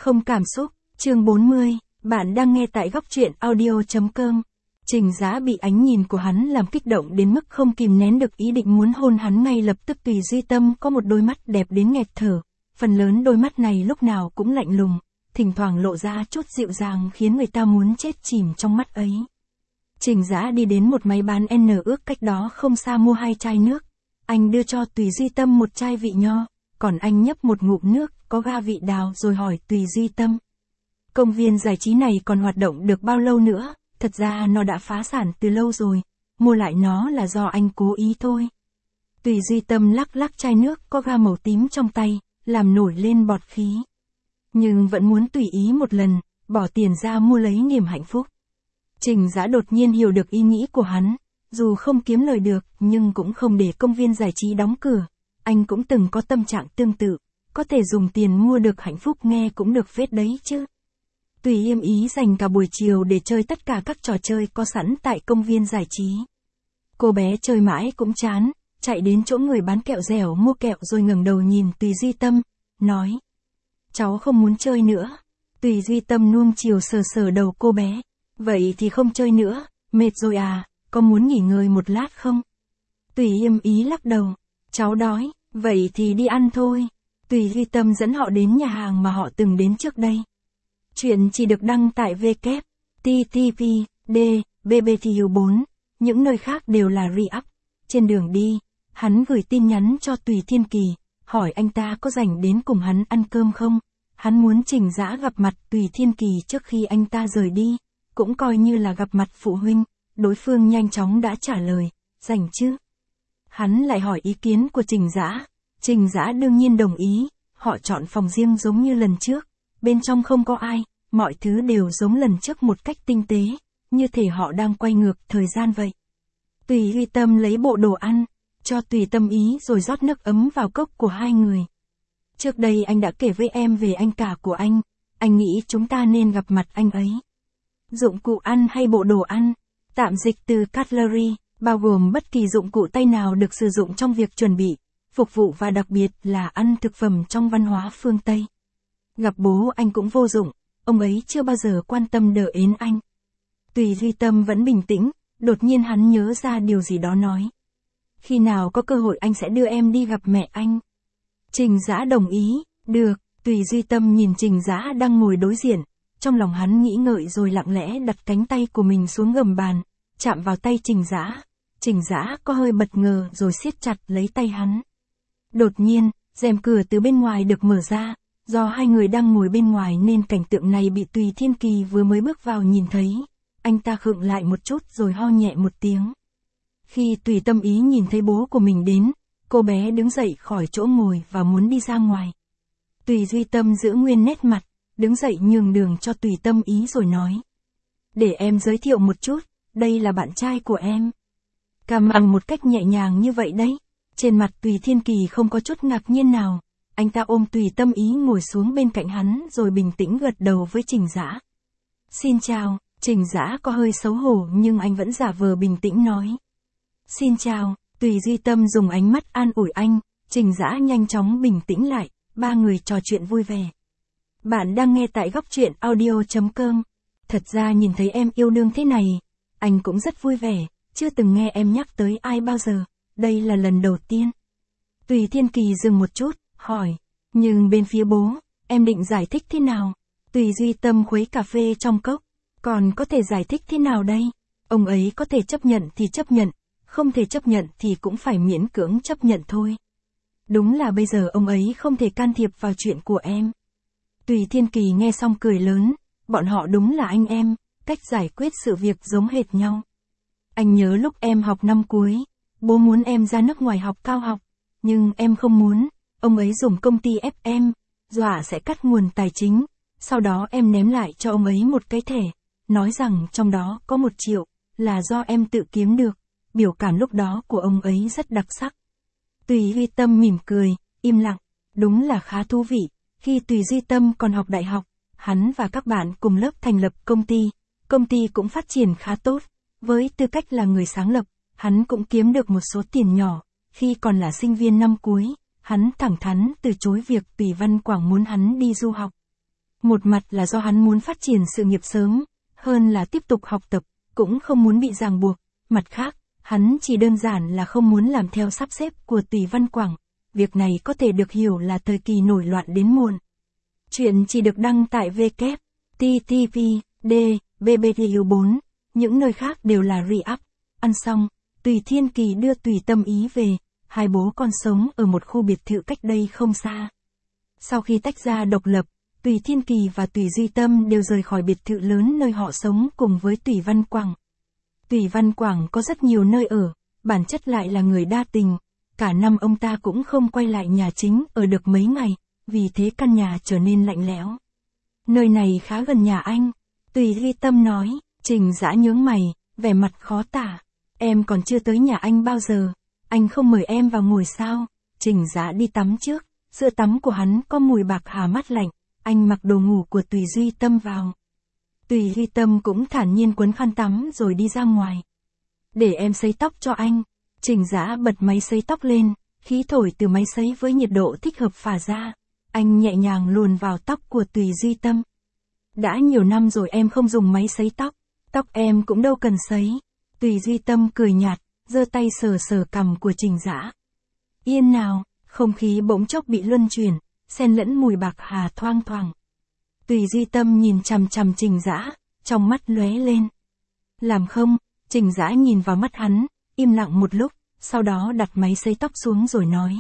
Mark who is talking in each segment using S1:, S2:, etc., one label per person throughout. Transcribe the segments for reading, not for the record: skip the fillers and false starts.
S1: Không cảm xúc, chương 40, bạn đang nghe tại góc truyện audio.com. Trình Dã bị ánh nhìn của hắn làm kích động đến mức không kìm nén được ý định muốn hôn hắn ngay lập tức. Tùy Duy Tâm có một đôi mắt đẹp đến nghẹt thở, phần lớn đôi mắt này lúc nào cũng lạnh lùng, thỉnh thoảng lộ ra chút dịu dàng khiến người ta muốn chết chìm trong mắt ấy. Trình Dã đi đến một máy bán N ước cách đó không xa mua 2 chai nước. Anh đưa cho Tùy Duy Tâm một chai vị nho, còn anh nhấp một ngụm nước có ga vị đào rồi hỏi Tùy Duy Tâm. Công viên giải trí này còn hoạt động được bao lâu nữa? Thật ra nó đã phá sản từ lâu rồi, mua lại nó là do anh cố ý thôi. Tùy Duy Tâm lắc lắc chai nước có ga màu tím trong tay, làm nổi lên bọt khí. Nhưng vẫn muốn tùy ý một lần, bỏ tiền ra mua lấy niềm hạnh phúc. Trình Dã đột nhiên hiểu được ý nghĩ của hắn, dù không kiếm lời được nhưng cũng không để công viên giải trí đóng cửa. Anh cũng từng có tâm trạng tương tự, có thể dùng tiền mua được hạnh phúc nghe cũng được phết đấy chứ. Tùy Yêm Ý dành cả buổi chiều để chơi tất cả các trò chơi có sẵn tại công viên giải trí. Cô bé chơi mãi cũng chán, chạy đến chỗ người bán kẹo dẻo mua kẹo rồi ngẩng đầu nhìn Tùy Duy Tâm, nói. Cháu không muốn chơi nữa. Tùy Duy Tâm nuông chiều sờ sờ đầu cô bé. Vậy thì không chơi nữa, mệt rồi à, có muốn nghỉ ngơi một lát không? Tùy Yêm Ý lắc đầu. Cháu đói, vậy thì đi ăn thôi. Tùy Duy Tâm dẫn họ đến nhà hàng mà họ từng đến trước đây. Chuyện chỉ được đăng tại www.ttp.d BBTU4, những nơi khác đều là re-up. Trên đường đi, hắn gửi tin nhắn cho Tùy Thiên Kỳ, hỏi anh ta có rảnh đến cùng hắn ăn cơm không. Hắn muốn Trình Dã gặp mặt Tùy Thiên Kỳ trước khi anh ta rời đi, cũng coi như là gặp mặt phụ huynh. Đối phương nhanh chóng đã trả lời, rảnh chứ. Hắn lại hỏi ý kiến của Trình Dã. Trình Dã đương nhiên đồng ý, họ chọn phòng riêng giống như lần trước. Bên trong không có ai, mọi thứ đều giống lần trước một cách tinh tế, như thể họ đang quay ngược thời gian vậy. Tùy Duy Tâm lấy bộ đồ ăn, cho Tùy Tâm Ý rồi rót nước ấm vào cốc của hai người. Trước đây anh đã kể với em về anh cả của anh nghĩ chúng ta nên gặp mặt anh ấy. Dụng cụ ăn hay bộ đồ ăn, tạm dịch từ cutlery, bao gồm bất kỳ dụng cụ tay nào được sử dụng trong việc chuẩn bị, phục vụ và đặc biệt là ăn thực phẩm trong văn hóa phương Tây. Gặp bố anh cũng vô dụng, ông ấy chưa bao giờ quan tâm đỡ ến anh. Tùy Duy Tâm vẫn bình tĩnh, đột nhiên hắn nhớ ra điều gì đó nói. Khi nào có cơ hội anh sẽ đưa em đi gặp mẹ anh. Trình Dã đồng ý, được. Tùy Duy Tâm nhìn Trình Dã đang ngồi đối diện, trong lòng hắn nghĩ ngợi rồi lặng lẽ đặt cánh tay của mình xuống gầm bàn, chạm vào tay Trình Dã. Trình Dã có hơi bất ngờ rồi siết chặt lấy tay hắn. Đột nhiên, rèm cửa từ bên ngoài được mở ra. Do hai người đang ngồi bên ngoài nên cảnh tượng này bị Tùy Thiên Kỳ vừa mới bước vào nhìn thấy. Anh ta khựng lại một chút rồi ho nhẹ một tiếng. Khi Tùy Tâm Ý nhìn thấy bố của mình đến, cô bé đứng dậy khỏi chỗ ngồi và muốn đi ra ngoài. Tùy Duy Tâm giữ nguyên nét mặt, đứng dậy nhường đường cho Tùy Tâm Ý rồi nói. Để em giới thiệu một chút, đây là bạn trai của em. Càm bằng một cách nhẹ nhàng như vậy đấy. Trên mặt Tùy Thiên Kỳ không có chút ngạc nhiên nào. Anh ta ôm Tùy Tâm Ý ngồi xuống bên cạnh hắn rồi bình tĩnh gật đầu với Trình Dã. Xin chào. Trình Dã có hơi xấu hổ nhưng anh vẫn giả vờ bình tĩnh nói. Xin chào. Tùy Duy Tâm dùng ánh mắt an ủi anh. Trình Dã nhanh chóng bình tĩnh lại, ba người trò chuyện vui vẻ. Bạn đang nghe tại góc truyện audio.com. Thật ra nhìn thấy em yêu đương thế này, anh cũng rất vui vẻ, chưa từng nghe em nhắc tới ai bao giờ, đây là lần đầu tiên. Tùy Thiên Kỳ dừng một chút, hỏi, nhưng bên phía bố, em định giải thích thế nào? Tùy Duy Tâm khuấy cà phê trong cốc, còn có thể giải thích thế nào đây? Ông ấy có thể chấp nhận thì chấp nhận, không thể chấp nhận thì cũng phải miễn cưỡng chấp nhận thôi. Đúng là bây giờ ông ấy không thể can thiệp vào chuyện của em. Tùy Thiên Kỳ nghe xong cười lớn, bọn họ đúng là anh em, cách giải quyết sự việc giống hệt nhau. Anh nhớ lúc em học năm cuối, bố muốn em ra nước ngoài học cao học, nhưng em không muốn. Ông ấy dùng công ty ép em, dọa sẽ cắt nguồn tài chính, sau đó em ném lại cho ông ấy một cái thẻ, nói rằng trong đó có 1 triệu, là do em tự kiếm được. Biểu cảm lúc đó của ông ấy rất đặc sắc. Tùy Duy Tâm mỉm cười, im lặng, đúng là khá thú vị. Khi Tùy Duy Tâm còn học đại học, hắn và các bạn cùng lớp thành lập công ty cũng phát triển khá tốt. Với tư cách là người sáng lập, hắn cũng kiếm được một số tiền nhỏ. Khi còn là sinh viên năm cuối, hắn thẳng thắn từ chối việc Tùy Văn Quảng muốn hắn đi du học. Một mặt là do hắn muốn phát triển sự nghiệp sớm, hơn là tiếp tục học tập, cũng không muốn bị ràng buộc. Mặt khác, hắn chỉ đơn giản là không muốn làm theo sắp xếp của Tùy Văn Quảng. Việc này có thể được hiểu là thời kỳ nổi loạn đến muộn. Chuyện chỉ được đăng tại www.ttpd.bbtu4, những nơi khác đều là re-up. Ăn xong, Tùy Thiên Kỳ đưa Tùy Tâm Ý về, hai bố con sống ở một khu biệt thự cách đây không xa. Sau khi tách ra độc lập, Tùy Thiên Kỳ và Tùy Duy Tâm đều rời khỏi biệt thự lớn nơi họ sống cùng với Tùy Văn Quảng. Tùy Văn Quảng có rất nhiều nơi ở, bản chất lại là người đa tình. Cả năm ông ta cũng không quay lại nhà chính ở được mấy ngày, vì thế căn nhà trở nên lạnh lẽo. Nơi này khá gần nhà anh, Tùy Duy Tâm nói. Trình Dã nhướng mày, vẻ mặt khó tả. Em còn chưa tới nhà anh bao giờ, anh không mời em vào ngồi sao? Trình Dã đi tắm trước, sữa tắm của hắn có mùi bạc hà mát lạnh, anh mặc đồ ngủ của Tùy Duy Tâm vào. Tùy Duy Tâm cũng thản nhiên quấn khăn tắm rồi đi ra ngoài. Để em sấy tóc cho anh. Trình Dã bật máy sấy tóc lên, khí thổi từ máy sấy với nhiệt độ thích hợp phả ra. Anh nhẹ nhàng luồn vào tóc của Tùy Duy Tâm. Đã nhiều năm rồi em không dùng máy sấy tóc, tóc em cũng đâu cần sấy. Tùy Duy Tâm cười nhạt, giơ tay sờ sờ cằm của Trình Dã. Yên nào, không khí bỗng chốc bị luân chuyển, xen lẫn mùi bạc hà thoang thoảng. Tùy Duy Tâm nhìn chằm chằm Trình Dã, trong mắt lóe lên. Làm không? Trình Dã nhìn vào mắt hắn, im lặng một lúc, sau đó đặt máy sấy tóc xuống rồi nói.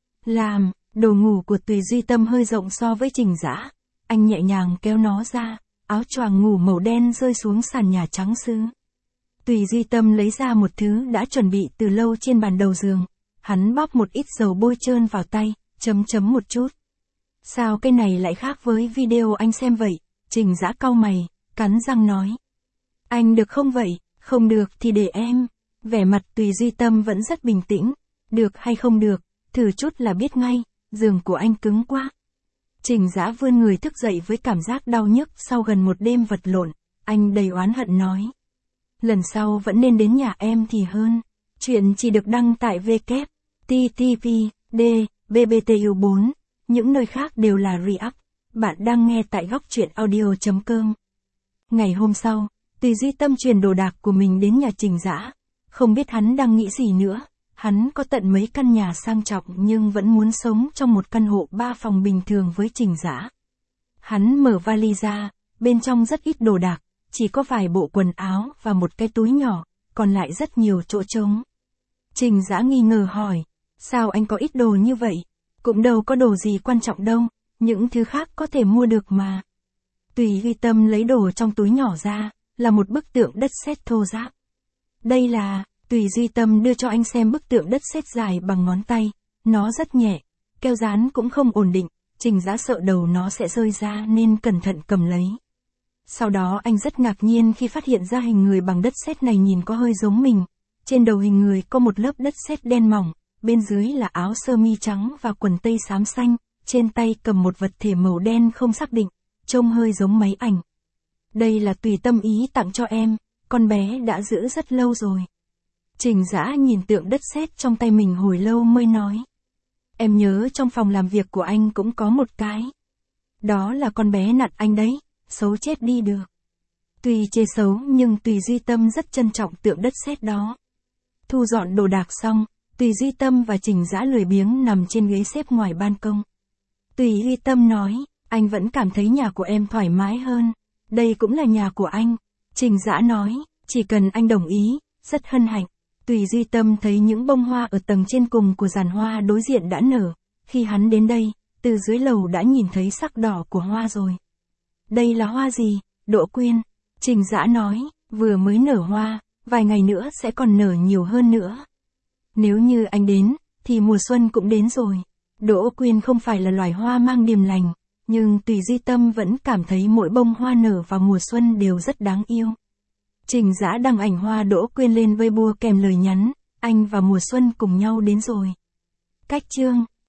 S1: Làm. Đồ ngủ của Tùy Duy Tâm hơi rộng so với Trình Dã. Anh nhẹ nhàng kéo nó ra, áo choàng ngủ màu đen rơi xuống sàn nhà trắng sứ. Tùy Duy Tâm lấy ra một thứ đã chuẩn bị từ lâu trên bàn đầu giường. Hắn bóp một ít dầu bôi trơn vào tay, chấm một chút. Sao cái này lại khác với video anh xem vậy? Trình Dã cau mày, cắn răng nói. Anh được không vậy? Không được thì để em. Vẻ mặt Tùy Duy Tâm vẫn rất bình tĩnh. Được hay không được, thử chút là biết ngay, giường của anh cứng quá. Trình Dã vươn người thức dậy với cảm giác đau nhức sau gần một đêm vật lộn. Anh đầy oán hận nói. Lần sau vẫn nên đến nhà em thì hơn. Chuyện chỉ được đăng tại www.ttpd.bbtu4, những nơi khác đều là re-up. Bạn đang nghe tại góc audio.com. Ngày hôm sau, Tùy Duy Tâm chuyển đồ đạc của mình đến nhà Trình Dã. Không biết hắn đang nghĩ gì nữa. Hắn có tận mấy căn nhà sang trọng nhưng vẫn muốn sống trong một căn hộ 3 phòng bình thường với Trình Dã. Hắn mở vali ra, bên trong rất ít đồ đạc, chỉ có vài bộ quần áo và một cái túi nhỏ, còn lại rất nhiều chỗ trống. Trình Dã nghi ngờ hỏi, sao anh có ít đồ như vậy? Cũng đâu có đồ gì quan trọng đâu, những thứ khác có thể mua được mà. Tùy Duy Tâm lấy đồ trong túi nhỏ ra, là một bức tượng đất sét thô ráp. Đây là... Tùy Duy Tâm đưa cho anh xem bức tượng đất sét dài bằng ngón tay, nó rất nhẹ, keo dán cũng không ổn định, Trình Dã sợ đầu nó sẽ rơi ra nên cẩn thận cầm lấy. Sau đó anh rất ngạc nhiên khi phát hiện ra hình người bằng đất sét này nhìn có hơi giống mình. Trên đầu hình người có một lớp đất sét đen mỏng, bên dưới là áo sơ mi trắng và quần tây xám xanh, trên tay cầm một vật thể màu đen không xác định, trông hơi giống máy ảnh. Đây là Tùy Tâm Ý tặng cho em, con bé đã giữ rất lâu rồi. Trình Dã nhìn tượng đất sét trong tay mình hồi lâu mới nói. Em nhớ trong phòng làm việc của anh cũng có một cái. Đó là con bé nặn anh đấy, xấu chết đi được. Tuy chê xấu nhưng Tùy Duy Tâm rất trân trọng tượng đất sét đó. Thu dọn đồ đạc xong, Tùy Duy Tâm và Trình Dã lười biếng nằm trên ghế xếp ngoài ban công. Tùy Duy Tâm nói, anh vẫn cảm thấy nhà của em thoải mái hơn. Đây cũng là nhà của anh. Trình Dã nói, chỉ cần anh đồng ý, rất hân hạnh. Tùy Duy Tâm thấy những bông hoa ở tầng trên cùng của giàn hoa đối diện đã nở. Khi hắn đến đây, từ dưới lầu đã nhìn thấy sắc đỏ của hoa rồi. Đây là hoa gì? Đỗ quyên. Trình Dã nói, vừa mới nở hoa, vài ngày nữa sẽ còn nở nhiều hơn nữa. Nếu như anh đến, thì mùa xuân cũng đến rồi. Đỗ quyên không phải là loài hoa mang điềm lành, nhưng Tùy Duy Tâm vẫn cảm thấy mỗi bông hoa nở vào mùa xuân đều rất đáng yêu. Trình Dã đăng ảnh hoa đỗ quyên lên Weibo kèm lời nhắn, anh và mùa xuân cùng nhau đến rồi. Cách chương